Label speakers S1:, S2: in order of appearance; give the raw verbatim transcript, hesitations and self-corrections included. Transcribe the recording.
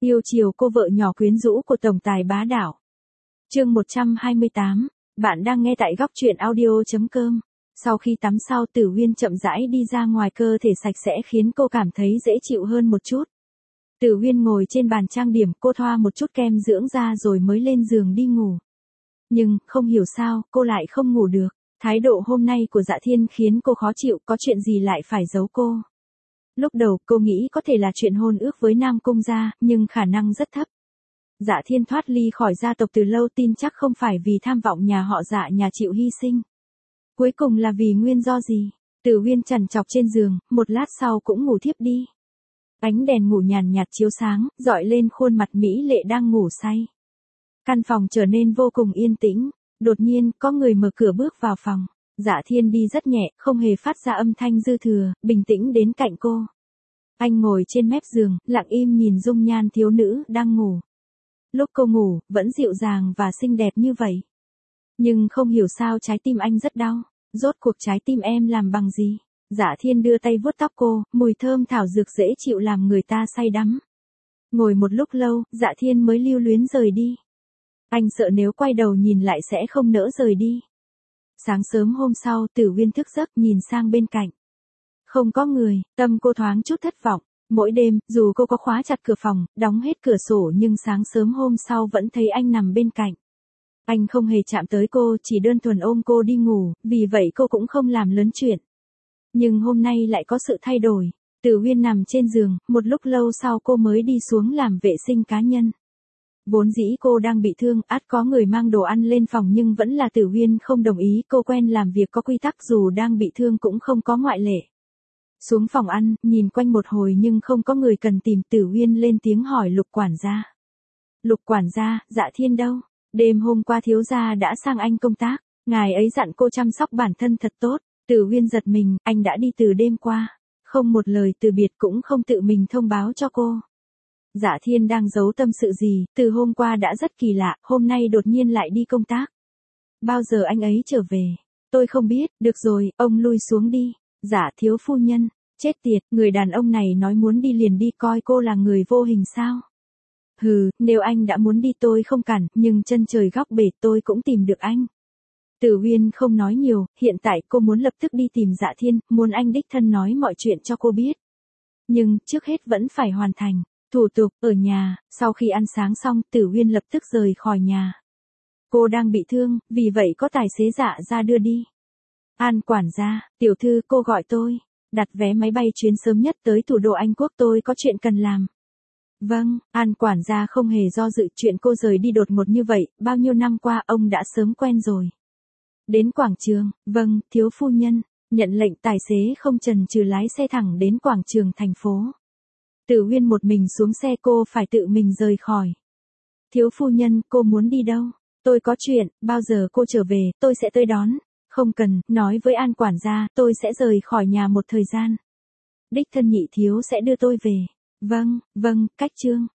S1: Yêu chiều cô vợ nhỏ quyến rũ của tổng tài bá đạo. Chương một trăm hai mươi tám, bạn đang nghe tại góc truyện audio chấm com. Sau khi tắm sau, Tử Huyên chậm rãi đi ra ngoài, cơ thể sạch sẽ khiến cô cảm thấy dễ chịu hơn một chút. Tử Huyên ngồi trên bàn trang điểm, cô thoa một chút kem dưỡng da rồi mới lên giường đi ngủ. Nhưng, không hiểu sao, cô lại không ngủ được. Thái độ hôm nay của Dạ Thiên khiến cô khó chịu, có chuyện gì lại phải giấu cô. Lúc đầu cô nghĩ có thể là chuyện hôn ước với Nam Cung gia, nhưng khả năng rất thấp. Dạ Thiên thoát ly khỏi gia tộc từ lâu, tin chắc không phải vì tham vọng nhà họ Dạ nhà chịu hy sinh. Cuối cùng là vì nguyên do gì? Tử Huyên trằn trọc trên giường, một lát sau cũng ngủ thiếp đi. Ánh đèn ngủ nhàn nhạt chiếu sáng, dọi lên khuôn mặt mỹ lệ đang ngủ say. Căn phòng trở nên vô cùng yên tĩnh. Đột nhiên, có người mở cửa bước vào phòng. Dạ Thiên đi rất nhẹ, không hề phát ra âm thanh dư thừa, bình tĩnh đến cạnh cô. Anh ngồi trên mép giường, lặng im nhìn dung nhan thiếu nữ đang ngủ. Lúc cô ngủ, vẫn dịu dàng và xinh đẹp như vậy. Nhưng không hiểu sao trái tim anh rất đau. Rốt cuộc trái tim em làm bằng gì? Dạ Thiên đưa tay vuốt tóc cô, mùi thơm thảo dược dễ chịu làm người ta say đắm. Ngồi một lúc lâu, Dạ Thiên mới lưu luyến rời đi. Anh sợ nếu quay đầu nhìn lại sẽ không nỡ rời đi. Sáng sớm hôm sau, Tử Huyên thức giấc nhìn sang bên cạnh. Không có người, tâm cô thoáng chút thất vọng. Mỗi đêm, dù cô có khóa chặt cửa phòng, đóng hết cửa sổ, nhưng sáng sớm hôm sau vẫn thấy anh nằm bên cạnh. Anh không hề chạm tới cô, chỉ đơn thuần ôm cô đi ngủ, vì vậy cô cũng không làm lớn chuyện. Nhưng hôm nay lại có sự thay đổi. Tử Huyên nằm trên giường, một lúc lâu sau cô mới đi xuống làm vệ sinh cá nhân. Vốn dĩ cô đang bị thương, ắt có người mang đồ ăn lên phòng, nhưng vẫn là Tử Huyên không đồng ý, cô quen làm việc có quy tắc, dù đang bị thương cũng không có ngoại lệ. Xuống phòng ăn, nhìn quanh một hồi nhưng không có người cần tìm, Tử Huyên lên tiếng hỏi Lục quản gia. Lục quản gia, Dạ Thiên đâu? Đêm hôm qua thiếu gia đã sang Anh công tác, ngài ấy dặn cô chăm sóc bản thân thật tốt. Tử Huyên giật mình, anh đã đi từ đêm qua, không một lời từ biệt, cũng không tự mình thông báo cho cô. Dạ Thiên đang giấu tâm sự gì, từ hôm qua đã rất kỳ lạ, hôm nay đột nhiên lại đi công tác. Bao giờ anh ấy trở về? Tôi không biết, được rồi, ông lui xuống đi. Dạ thiếu phu nhân, chết tiệt, người đàn ông này nói muốn đi liền đi, coi cô là người vô hình sao? Hừ, nếu anh đã muốn đi tôi không cản, nhưng chân trời góc bể tôi cũng tìm được anh. Tử Huyên không nói nhiều, hiện tại cô muốn lập tức đi tìm Dạ Thiên, muốn anh đích thân nói mọi chuyện cho cô biết. Nhưng, trước hết vẫn phải hoàn thành thủ tục ở nhà. Sau khi ăn sáng xong, Tử Huyên lập tức rời khỏi nhà. Cô đang bị thương, vì vậy có tài xế Dạ ra đưa đi. An quản gia, tiểu thư, cô gọi tôi. Đặt vé máy bay chuyến sớm nhất tới thủ đô Anh Quốc, tôi có chuyện cần làm. Vâng, An quản gia không hề do dự, chuyện cô rời đi đột ngột như vậy, bao nhiêu năm qua ông đã sớm quen rồi. Đến quảng trường, vâng, thiếu phu nhân. Nhận lệnh, tài xế không chần chừ lái xe thẳng đến quảng trường thành phố. Tử Huyên một mình xuống xe, cô phải tự mình rời khỏi. Thiếu phu nhân, cô muốn đi đâu? Tôi có chuyện, bao giờ cô trở về, tôi sẽ tới đón. Không cần, nói với An quản gia, tôi sẽ rời khỏi nhà một thời gian. Đích thân nhị thiếu sẽ đưa tôi về. Vâng, vâng, cách chương.